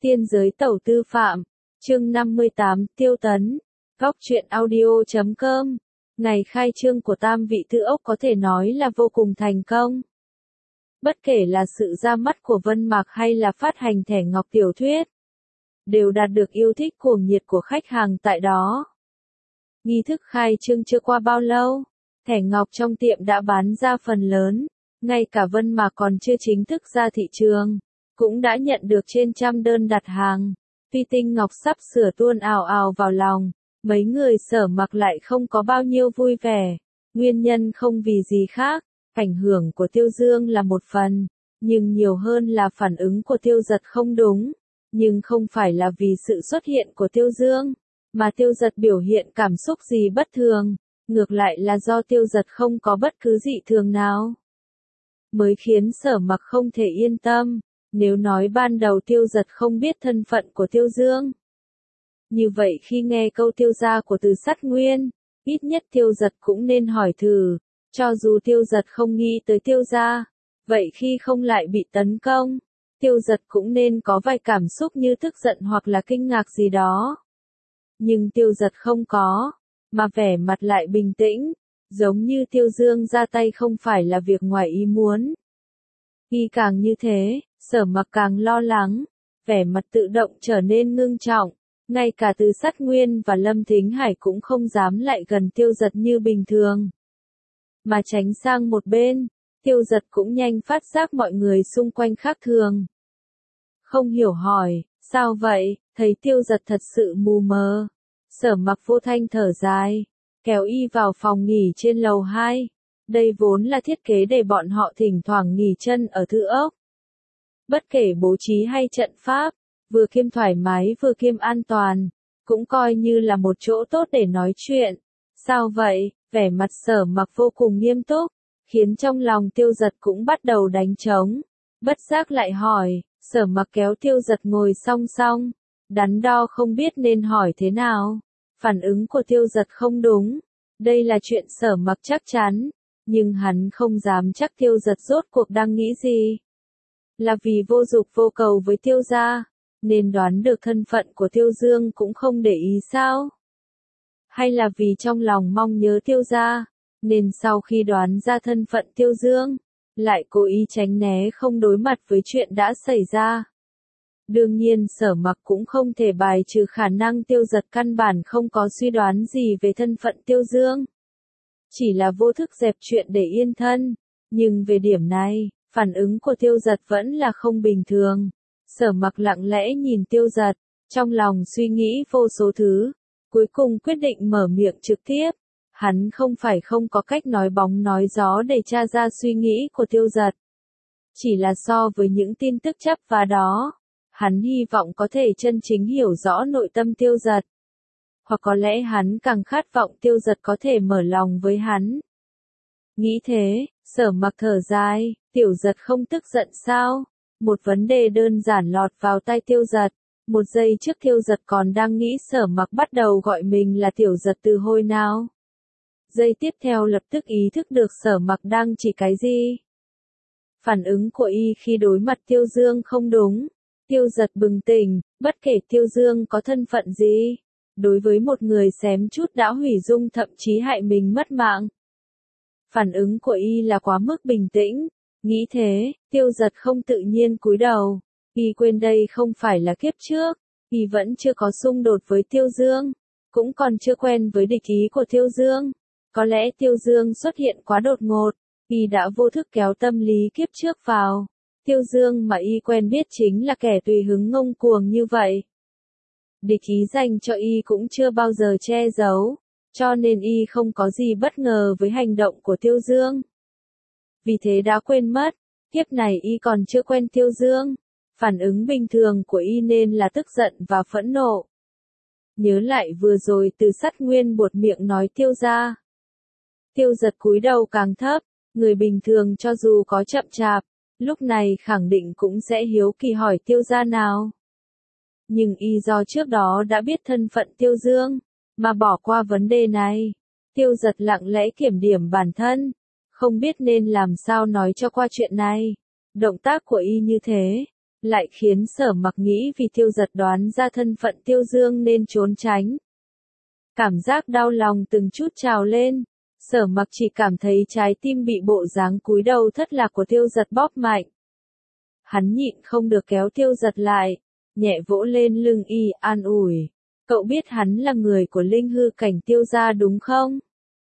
Tiên giới tẩu tư phạm, chương 58, Tiêu Tấn, góc truyện audio.com. Ngày khai trương của Tam Vị Tư Ốc có thể nói là vô cùng thành công. Bất kể là sự ra mắt của Vân Mạc hay là phát hành thẻ ngọc tiểu thuyết, đều đạt được yêu thích cuồng nhiệt của khách hàng tại đó. Nghi thức khai trương chưa qua bao lâu, thẻ ngọc trong tiệm đã bán ra phần lớn, ngay cả Vân Mạc còn chưa chính thức ra thị trường, cũng đã nhận được trên trăm đơn đặt hàng. Phi tinh ngọc sắp sửa tuôn ào ào vào lòng, mấy người Sở Mặc lại không có bao nhiêu vui vẻ. Nguyên nhân không vì gì khác, ảnh hưởng của Tiêu Dương là một phần, nhưng nhiều hơn là phản ứng của Tiêu Dật không đúng. Nhưng không phải là vì sự xuất hiện của Tiêu Dương, mà Tiêu Dật biểu hiện cảm xúc gì bất thường, ngược lại là do Tiêu Dật không có bất cứ dị thường nào, mới khiến Sở Mặc không thể yên tâm. Nếu nói ban đầu Tiêu Dật không biết thân phận của Tiêu Dương, như vậy khi nghe câu Tiêu gia của Từ Sắt Nguyên, ít nhất Tiêu Dật cũng nên hỏi thử, cho dù Tiêu Dật không nghĩ tới Tiêu gia, vậy khi không lại bị tấn công, Tiêu Dật cũng nên có vài cảm xúc như tức giận hoặc là kinh ngạc gì đó. Nhưng Tiêu Dật không có, mà vẻ mặt lại bình tĩnh, giống như Tiêu Dương ra tay không phải là việc ngoài ý muốn. Khi càng như thế, Sở Mặc càng lo lắng, vẻ mặt tự động trở nên ngưng trọng, ngay cả Từ Sắt Nguyên và Lâm Thính Hải cũng không dám lại gần Tiêu Dật như bình thường, mà tránh sang một bên. Tiêu Dật cũng nhanh phát giác mọi người xung quanh khác thường. Không hiểu hỏi, sao vậy, thấy Tiêu Dật thật sự mù mờ. Sở Mặc vô thanh thở dài, kéo y vào phòng nghỉ trên lầu 2. Đây vốn là thiết kế để bọn họ thỉnh thoảng nghỉ chân ở Thư Ốc. Bất kể bố trí hay trận pháp, vừa kiêm thoải mái vừa kiêm an toàn, cũng coi như là một chỗ tốt để nói chuyện. Sao vậy? Vẻ mặt Sở Mặc vô cùng nghiêm túc, khiến trong lòng Tiêu Dật cũng bắt đầu đánh trống. Bất giác lại hỏi, Sở Mặc kéo Tiêu Dật ngồi song song, đắn đo không biết nên hỏi thế nào. Phản ứng của Tiêu Dật không đúng, đây là chuyện Sở Mặc chắc chắn, nhưng hắn không dám chắc Tiêu Dật rốt cuộc đang nghĩ gì. Là vì vô dục vô cầu với Tiêu gia, nên đoán được thân phận của Tiêu Dương cũng không để ý sao? Hay là vì trong lòng mong nhớ Tiêu gia, nên sau khi đoán ra thân phận Tiêu Dương, lại cố ý tránh né không đối mặt với chuyện đã xảy ra? Đương nhiên Sở Mặc cũng không thể bài trừ khả năng Tiêu Dật căn bản không có suy đoán gì về thân phận Tiêu Dương, chỉ là vô thức dẹp chuyện để yên thân. Nhưng về điểm này, phản ứng của Tiêu Dật vẫn là không bình thường. Sở Mặc lặng lẽ nhìn Tiêu Dật, trong lòng suy nghĩ vô số thứ, cuối cùng quyết định mở miệng trực tiếp. Hắn không phải không có cách nói bóng nói gió để tra ra suy nghĩ của Tiêu Dật, chỉ là so với những tin tức chấp vá đó, hắn hy vọng có thể chân chính hiểu rõ nội tâm Tiêu Dật. Hoặc có lẽ hắn càng khát vọng Tiêu Dật có thể mở lòng với hắn. Nghĩ thế, Sở Mặc thở dài, Tiểu Dật không tức giận sao? Một vấn đề đơn giản lọt vào tai Tiêu Dật. Một giây trước Tiêu Dật còn đang nghĩ Sở Mặc bắt đầu gọi mình là Tiểu Dật từ hồi nào. Giây tiếp theo lập tức ý thức được Sở Mặc đang chỉ cái gì. Phản ứng của y khi đối mặt Tiêu Dương không đúng. Tiêu Dật bừng tỉnh, bất kể Tiêu Dương có thân phận gì, đối với một người xém chút đã hủy dung thậm chí hại mình mất mạng, phản ứng của y là quá mức bình tĩnh. Nghĩ thế, Tiêu Dật không tự nhiên cúi đầu. Y quên đây không phải là kiếp trước, y vẫn chưa có xung đột với Tiêu Dương, cũng còn chưa quen với địch ý của Tiêu Dương. Có lẽ Tiêu Dương xuất hiện quá đột ngột, y đã vô thức kéo tâm lý kiếp trước vào. Tiêu Dương mà y quen biết chính là kẻ tùy hứng ngông cuồng như vậy. Địch ý dành cho y cũng chưa bao giờ che giấu, cho nên y không có gì bất ngờ với hành động của Tiêu Dương. Vì thế đã quên mất, kiếp này y còn chưa quen Tiêu Dương. Phản ứng bình thường của y nên là tức giận và phẫn nộ. Nhớ lại vừa rồi Từ Sắt Nguyên buột miệng nói Tiêu gia. Tiêu Dật cúi đầu càng thấp, người bình thường cho dù có chậm chạp, lúc này khẳng định cũng sẽ hiếu kỳ hỏi Tiêu gia nào. Nhưng y do trước đó đã biết thân phận Tiêu Dương, mà bỏ qua vấn đề này. Tiêu Dật lặng lẽ kiểm điểm bản thân, không biết nên làm sao nói cho qua chuyện này. Động tác của y như thế, lại khiến Sở Mặc nghĩ vì Tiêu Giật đoán ra thân phận Tiêu Dương nên trốn tránh. Cảm giác đau lòng từng chút trào lên, Sở Mặc chỉ cảm thấy trái tim bị bộ dáng cúi đầu thất lạc của Tiêu Giật bóp mạnh. Hắn nhịn không được kéo Tiêu Giật lại, nhẹ vỗ lên lưng y an ủi. Cậu biết hắn là người của linh hư cảnh Tiêu gia đúng không?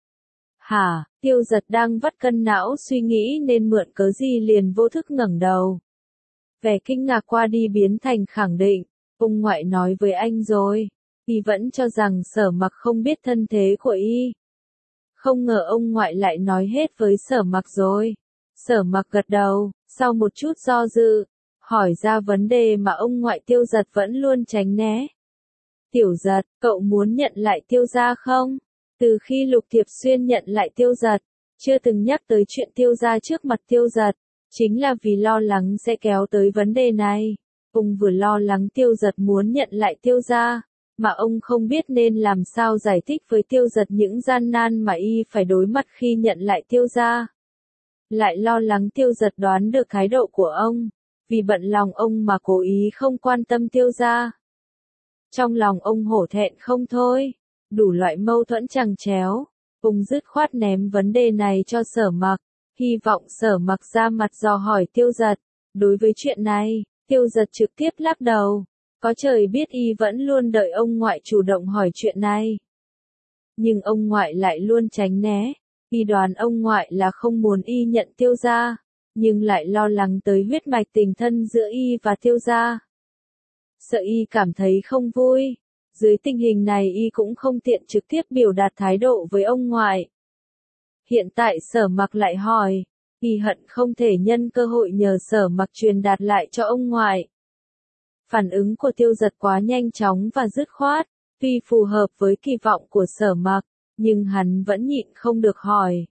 Hả, Tiêu Giật đang vắt cân não suy nghĩ nên mượn cớ gì liền vô thức ngẩng đầu. Vẻ kinh ngạc qua đi biến thành khẳng định, ông ngoại nói với anh rồi, y vẫn cho rằng Sở Mặc không biết thân thế của y. Không ngờ ông ngoại lại nói hết với Sở Mặc rồi. Sở Mặc gật đầu, sau một chút do dự, hỏi ra vấn đề mà ông ngoại Tiêu Giật vẫn luôn tránh né. Tiểu Giật, cậu muốn nhận lại Tiêu gia không? Từ khi Lục Thiệp Xuyên nhận lại Tiêu Giật, chưa từng nhắc tới chuyện Tiêu gia trước mặt Tiêu Giật, chính là vì lo lắng sẽ kéo tới vấn đề này. Ông vừa lo lắng Tiêu Giật muốn nhận lại Tiêu gia, mà ông không biết nên làm sao giải thích với Tiêu Giật những gian nan mà y phải đối mặt khi nhận lại Tiêu gia. Lại lo lắng Tiêu Giật đoán được thái độ của ông, vì bận lòng ông mà cố ý không quan tâm Tiêu gia. Trong lòng ông hổ thẹn không thôi, đủ loại mâu thuẫn chằng chéo, ông dứt khoát ném vấn đề này cho Sở Mặc, hy vọng Sở Mặc ra mặt dò hỏi Tiêu Giật. Đối với chuyện này, Tiêu Giật trực tiếp lắc đầu, có trời biết y vẫn luôn đợi ông ngoại chủ động hỏi chuyện này. Nhưng ông ngoại lại luôn tránh né, y đoán ông ngoại là không muốn y nhận Tiêu gia, nhưng lại lo lắng tới huyết mạch tình thân giữa y và Tiêu gia. Sợ y cảm thấy không vui, dưới tình hình này y cũng không tiện trực tiếp biểu đạt thái độ với ông ngoại. Hiện tại Sở Mặc lại hỏi, y hận không thể nhân cơ hội nhờ Sở Mặc truyền đạt lại cho ông ngoại. Phản ứng của Tiêu Giật quá nhanh chóng và dứt khoát, tuy phù hợp với kỳ vọng của Sở Mặc, nhưng hắn vẫn nhịn không được hỏi.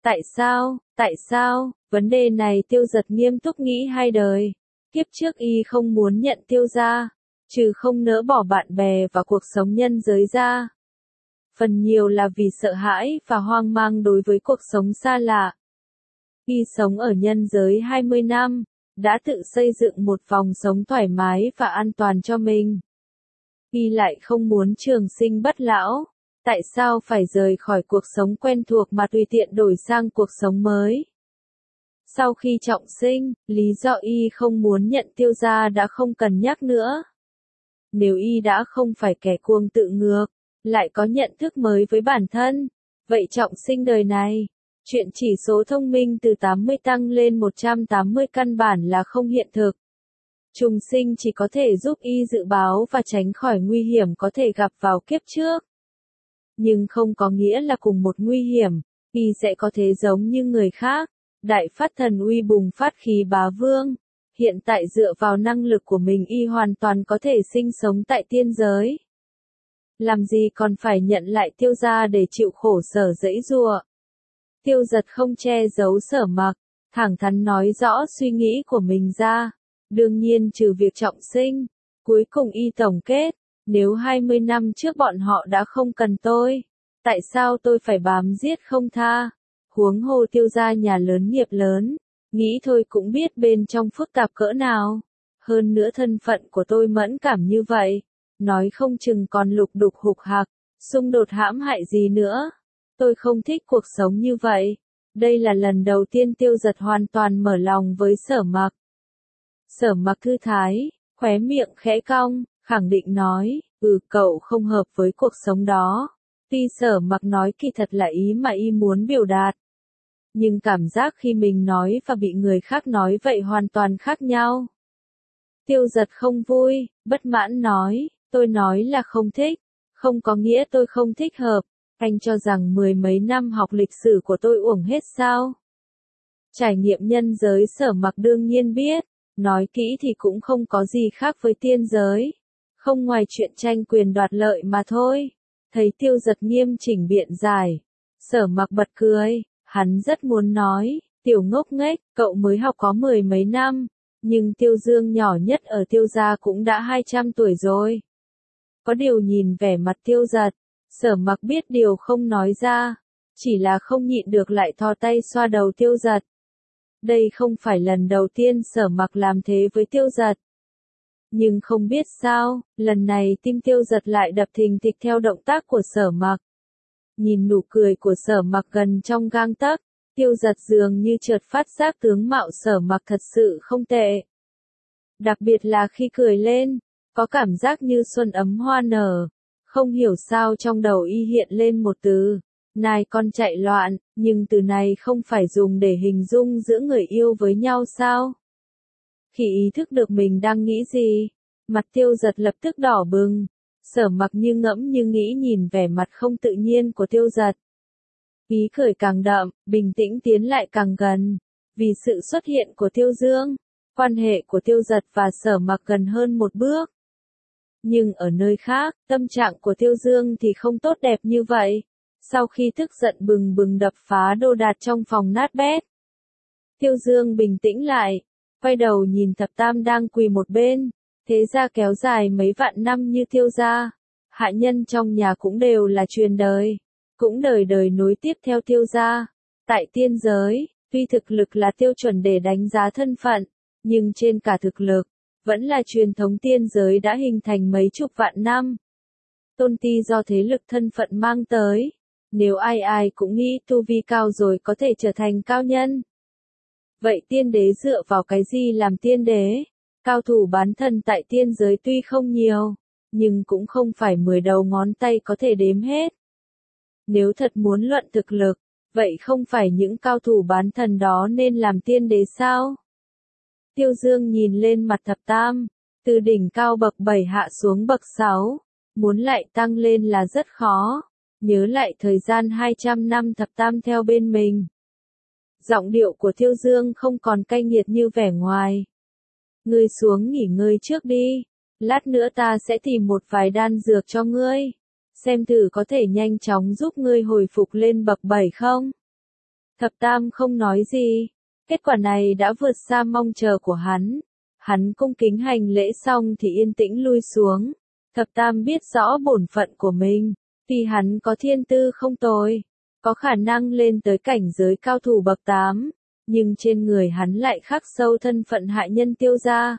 Tại sao, vấn đề này Tiêu Giật nghiêm túc nghĩ hai đời. Kiếp trước y không muốn nhận Tiêu gia, trừ không nỡ bỏ bạn bè và cuộc sống nhân giới ra. Phần nhiều là vì sợ hãi và hoang mang đối với cuộc sống xa lạ. Y sống ở nhân giới 20 năm, đã tự xây dựng một vòng sống thoải mái và an toàn cho mình. Y lại không muốn trường sinh bất lão, tại sao phải rời khỏi cuộc sống quen thuộc mà tùy tiện đổi sang cuộc sống mới? Sau khi trọng sinh, lý do y không muốn nhận Tiêu gia đã không cần nhắc nữa. Nếu y đã không phải kẻ cuồng tự ngược, lại có nhận thức mới với bản thân, vậy trọng sinh đời này, chuyện chỉ số thông minh từ 80 tăng lên 180 căn bản là không hiện thực. Trùng sinh chỉ có thể giúp y dự báo và tránh khỏi nguy hiểm có thể gặp vào kiếp trước. Nhưng không có nghĩa là cùng một nguy hiểm, y sẽ có thể giống như người khác, đại phát thần uy bùng phát khí bá vương. Hiện tại dựa vào năng lực của mình y hoàn toàn có thể sinh sống tại tiên giới. Làm gì còn phải nhận lại Tiêu gia để chịu khổ sở giãy giụa. Tiêu Giật không che giấu Sở Mặc, thẳng thắn nói rõ suy nghĩ của mình ra. Đương nhiên trừ việc trọng sinh, cuối cùng y tổng kết, nếu 20 năm trước bọn họ đã không cần tôi, tại sao tôi phải bám giết không tha? Huống hồ Tiêu gia nhà lớn nghiệp lớn. Nghĩ thôi cũng biết bên trong phức tạp cỡ nào. Hơn nữa thân phận của tôi mẫn cảm như vậy. Nói không chừng còn lục đục hục hạc, xung đột hãm hại gì nữa. Tôi không thích cuộc sống như vậy. Đây là lần đầu tiên Tiêu Giật hoàn toàn mở lòng với Sở Mặc. Sở Mặc thư thái, khóe miệng khẽ cong, khẳng định nói, cậu không hợp với cuộc sống đó. Tuy Sở Mặc nói kỳ thật là ý mà y muốn biểu đạt. Nhưng cảm giác khi mình nói và bị người khác nói vậy hoàn toàn khác nhau. Tiêu Giật không vui, bất mãn nói, tôi nói là không thích, không có nghĩa tôi không thích hợp, anh cho rằng 10 mấy năm học lịch sử của tôi uổng hết sao? Trải nghiệm nhân giới Sở Mặc đương nhiên biết, nói kỹ thì cũng không có gì khác với tiên giới, không ngoài chuyện tranh quyền đoạt lợi mà thôi. Thấy Tiêu Giật nghiêm chỉnh biện giải, Sở Mặc bật cười. Hắn rất muốn nói, tiểu ngốc nghếch, cậu mới học có 10 mấy năm, nhưng Tiêu Dương nhỏ nhất ở Tiêu gia cũng đã 200 tuổi rồi. Có điều nhìn vẻ mặt Tiêu Giật, Sở Mặc biết điều không nói ra, chỉ là không nhịn được lại thò tay xoa đầu Tiêu Giật. Đây không phải lần đầu tiên Sở Mặc làm thế với Tiêu Giật, Nhưng không biết sao, lần này tim Tiêu Giật lại đập thình thịch theo động tác của Sở Mặc. Nhìn nụ cười của Sở Mặc gần trong gang tấc, Tiêu Giật dường như chợt phát giác tướng mạo Sở Mặc thật sự không tệ. Đặc biệt là khi cười lên, có cảm giác như xuân ấm hoa nở. Không hiểu sao trong đầu y hiện lên một từ, nai con chạy loạn, nhưng từ này không phải dùng để hình dung giữa người yêu với nhau sao? Khi ý thức được mình đang nghĩ gì, mặt Tiêu Giật lập tức đỏ bừng. Sở Mặc như ngẫm như nghĩ nhìn vẻ mặt không tự nhiên của Tiêu Giật. Ý cười càng đậm, bình tĩnh tiến lại càng gần. Vì sự xuất hiện của Tiêu Dương, quan hệ của Tiêu Giật và Sở Mặc gần hơn một bước. Nhưng ở nơi khác, tâm trạng của Tiêu Dương thì không tốt đẹp như vậy. Sau khi tức giận bừng bừng đập phá đồ đạc trong phòng nát bét, Tiêu Dương bình tĩnh lại, quay đầu nhìn Thập Tam đang quỳ một bên. Thế gia kéo dài mấy vạn năm như Tiêu gia, hạ nhân trong nhà cũng đều là truyền đời, cũng đời đời nối tiếp theo Tiêu gia. Tại tiên giới, tuy thực lực là tiêu chuẩn để đánh giá thân phận, nhưng trên cả thực lực, vẫn là truyền thống tiên giới đã hình thành mấy chục vạn năm. Tôn ti do thế lực thân phận mang tới, nếu ai ai cũng nghĩ tu vi cao rồi có thể trở thành cao nhân. Vậy tiên đế dựa vào cái gì làm tiên đế? Cao thủ bán thân tại tiên giới tuy không nhiều, nhưng cũng không phải 10 đầu ngón tay có thể đếm hết. Nếu thật muốn luận thực lực, vậy không phải những cao thủ bán thần đó nên làm tiên đế sao? Tiêu Dương nhìn lên mặt Thập Tam, từ đỉnh cao bậc 7 hạ xuống bậc 6, muốn lại tăng lên là rất khó. Nhớ lại thời gian 200 năm Thập Tam theo bên mình. Giọng điệu của Tiêu Dương không còn cay nghiệt như vẻ ngoài. Ngươi xuống nghỉ ngơi trước đi, lát nữa ta sẽ tìm một vài đan dược cho ngươi, xem thử có thể nhanh chóng giúp ngươi hồi phục lên bậc 7 không? Thập Tam không nói gì, kết quả này đã vượt xa mong chờ của hắn. Hắn cung kính hành lễ xong thì yên tĩnh lui xuống. Thập Tam biết rõ bổn phận của mình, vì hắn có thiên tư không tồi, có khả năng lên tới cảnh giới cao thủ bậc 8. Nhưng trên người hắn lại khắc sâu thân phận hạ nhân Tiêu gia.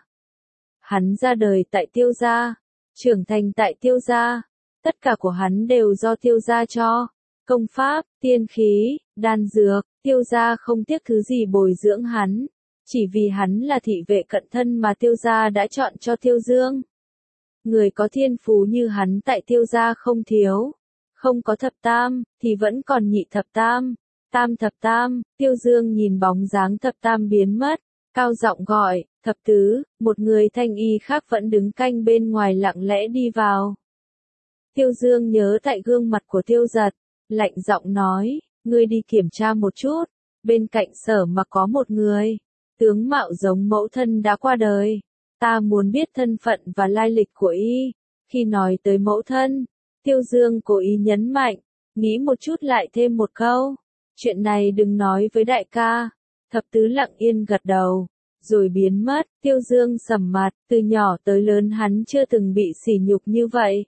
Hắn ra đời tại Tiêu gia, trưởng thành tại Tiêu gia, tất cả của hắn đều do Tiêu gia cho. Công pháp, tiên khí, đan dược, Tiêu gia không tiếc thứ gì bồi dưỡng hắn, chỉ vì hắn là thị vệ cận thân mà Tiêu gia đã chọn cho Tiêu Dương. Người có thiên phú như hắn tại Tiêu gia không thiếu, không có Thập Tam, thì vẫn còn Nhị Thập Tam. Tam Thập Tam, Tiêu Dương nhìn bóng dáng Thập Tam biến mất, cao giọng gọi, Thập Tứ, một người thanh y khác vẫn đứng canh bên ngoài lặng lẽ đi vào. Tiêu Dương nhớ tại gương mặt của Tiêu Giật, lạnh giọng nói, ngươi đi kiểm tra một chút, bên cạnh Sở Mặc có một người, tướng mạo giống mẫu thân đã qua đời, ta muốn biết thân phận và lai lịch của y. Khi nói tới mẫu thân, Tiêu Dương cố ý nhấn mạnh, nghĩ một chút lại thêm một câu. Chuyện này đừng nói với đại ca. Thập Tứ lặng yên gật đầu, rồi biến mất. Tiêu Dương sầm mặt, từ nhỏ tới lớn hắn chưa từng bị sỉ nhục như vậy.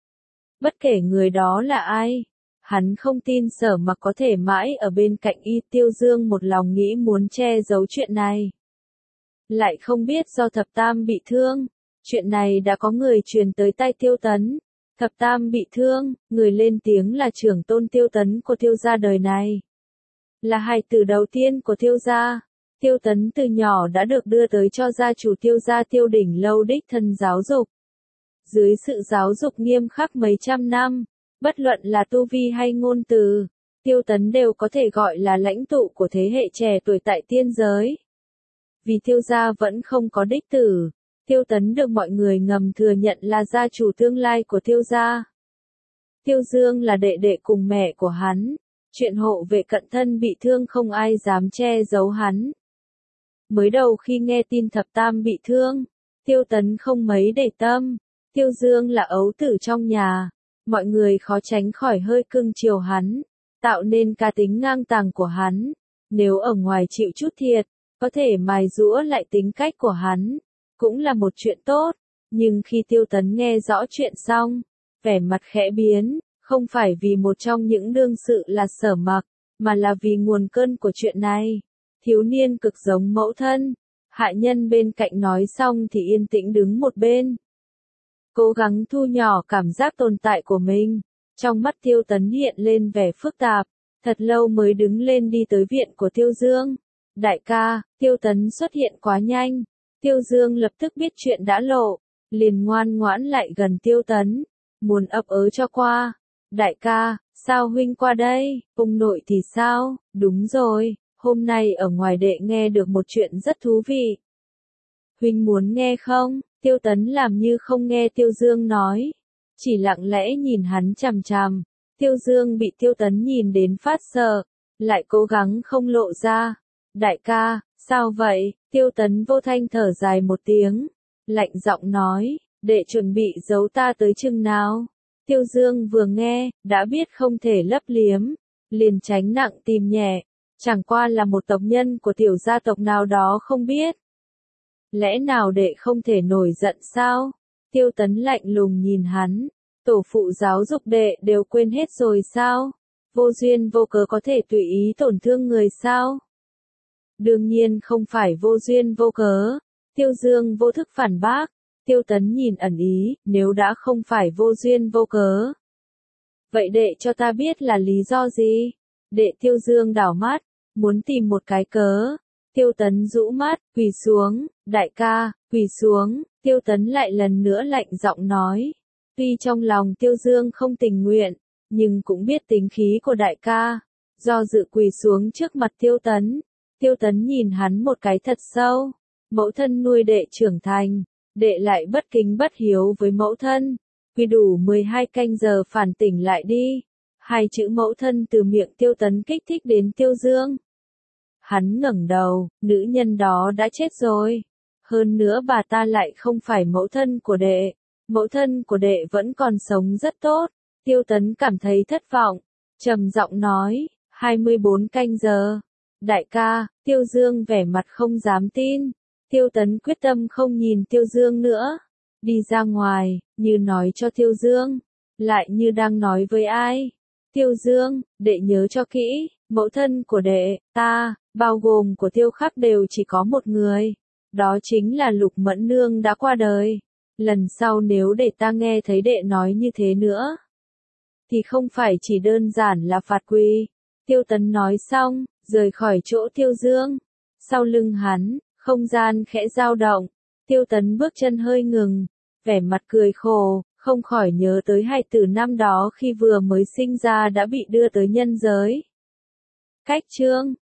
Bất kể người đó là ai, hắn không tin Sở Mặc có thể mãi ở bên cạnh y. Tiêu Dương một lòng nghĩ muốn che giấu chuyện này. Lại không biết do Thập Tam bị thương, chuyện này đã có người truyền tới tai Tiêu Tấn. Thập Tam bị thương, người lên tiếng là trưởng tôn Tiêu Tấn của Tiêu gia đời này. Là hài tử đầu tiên của Tiêu gia. Tiêu Tấn từ nhỏ đã được đưa tới cho gia chủ Tiêu gia Tiêu Đỉnh Lâu đích thân giáo dục. Dưới sự giáo dục nghiêm khắc mấy trăm năm, bất luận là tu vi hay ngôn từ, Tiêu Tấn đều có thể gọi là lãnh tụ của thế hệ trẻ tuổi tại tiên giới. Vì Tiêu gia vẫn không có đích tử, Tiêu Tấn được mọi người ngầm thừa nhận là gia chủ tương lai của Tiêu gia. Tiêu Dương là đệ đệ cùng mẹ của hắn. Chuyện hộ vệ cận thân bị thương không ai dám che giấu hắn. Mới đầu khi nghe tin Thập Tam bị thương, Tiêu Tấn không mấy để tâm. Tiêu Dương là ấu tử trong nhà, mọi người khó tránh khỏi hơi cưng chiều hắn, tạo nên cá tính ngang tàng của hắn. Nếu ở ngoài chịu chút thiệt, có thể mài giũa lại tính cách của hắn, cũng là một chuyện tốt. Nhưng khi Tiêu Tấn nghe rõ chuyện xong, vẻ mặt khẽ biến. Không phải vì một trong những đương sự là Sở Mặc, mà là vì nguồn cơn của chuyện này. Thiếu niên cực giống mẫu thân, Hạ nhân bên cạnh nói xong thì yên tĩnh đứng một bên. Cố gắng thu nhỏ cảm giác tồn tại của mình. Trong mắt Tiêu Tấn hiện lên vẻ phức tạp. Thật lâu mới đứng lên đi tới viện của Tiêu Dương. Đại ca, Tiêu Tấn xuất hiện quá nhanh. Tiêu Dương lập tức biết chuyện đã lộ. Liền ngoan ngoãn lại gần Tiêu Tấn. Muốn ấp ớ cho qua. Đại ca, sao huynh qua đây? Ông nội thì sao? Đúng rồi, hôm nay ở ngoài đệ nghe được một chuyện rất thú vị. Huynh muốn nghe không? Tiêu Tấn làm như không nghe Tiêu Dương nói. Chỉ lặng lẽ nhìn hắn chằm chằm. Tiêu Dương bị Tiêu Tấn nhìn đến phát sợ. Lại cố gắng không lộ ra. Đại ca, sao vậy? Tiêu Tấn vô thanh thở dài một tiếng. Lạnh giọng nói, đệ chuẩn bị giấu ta tới chừng nào? Tiêu Dương vừa nghe, đã biết không thể lấp liếm. Liền tránh nặng tìm nhẹ. Chẳng qua là một tộc nhân của tiểu gia tộc nào đó không biết. Lẽ nào đệ không thể nổi giận sao? Tiêu Tấn lạnh lùng nhìn hắn. Tổ phụ giáo dục đệ đều quên hết rồi sao? Vô duyên vô cớ có thể tùy ý tổn thương người sao? Đương nhiên không phải vô duyên vô cớ. Tiêu Dương vô thức phản bác. Tiêu Tấn nhìn ẩn ý, nếu đã không phải vô duyên vô cớ. Vậy đệ cho ta biết là lý do gì? Đệ Tiêu Dương đảo mắt, muốn tìm một cái cớ. Tiêu Tấn rũ mắt, quỳ xuống, đại ca, quỳ xuống. Tiêu Tấn lại lần nữa lạnh giọng nói. Tuy trong lòng Tiêu Dương không tình nguyện, nhưng cũng biết tính khí của đại ca. Do dự quỳ xuống trước mặt Tiêu Tấn. Tiêu Tấn nhìn hắn một cái thật sâu. Mẫu thân nuôi đệ trưởng thành. Đệ lại bất kính bất hiếu với mẫu thân. Quy đủ 12 canh giờ phản tỉnh lại đi. Hai chữ mẫu thân từ miệng Tiêu Tấn kích thích đến Tiêu Dương. Hắn ngẩng đầu, nữ nhân đó đã chết rồi. Hơn nữa bà ta lại không phải mẫu thân của đệ. Mẫu thân của đệ vẫn còn sống rất tốt. Tiêu Tấn cảm thấy thất vọng. Trầm giọng nói, 24 canh giờ. Đại ca, Tiêu Dương vẻ mặt không dám tin. Tiêu Tấn quyết tâm không nhìn Tiêu Dương nữa. Đi ra ngoài, như nói cho Tiêu Dương. Lại như đang nói với ai. Tiêu Dương, đệ nhớ cho kỹ, mẫu thân của đệ, ta, bao gồm của Tiêu Khắc đều chỉ có một người. Đó chính là Lục Mẫn Nương đã qua đời. Lần sau nếu để ta nghe thấy đệ nói như thế nữa, thì không phải chỉ đơn giản là phạt quỳ. Tiêu Tấn nói xong, rời khỏi chỗ Tiêu Dương. Sau lưng hắn, không gian khẽ dao động. Tiêu Tấn bước chân hơi ngừng, vẻ mặt cười khổ, không khỏi nhớ tới hài tử năm đó khi vừa mới sinh ra đã bị đưa tới nhân giới. Cách chương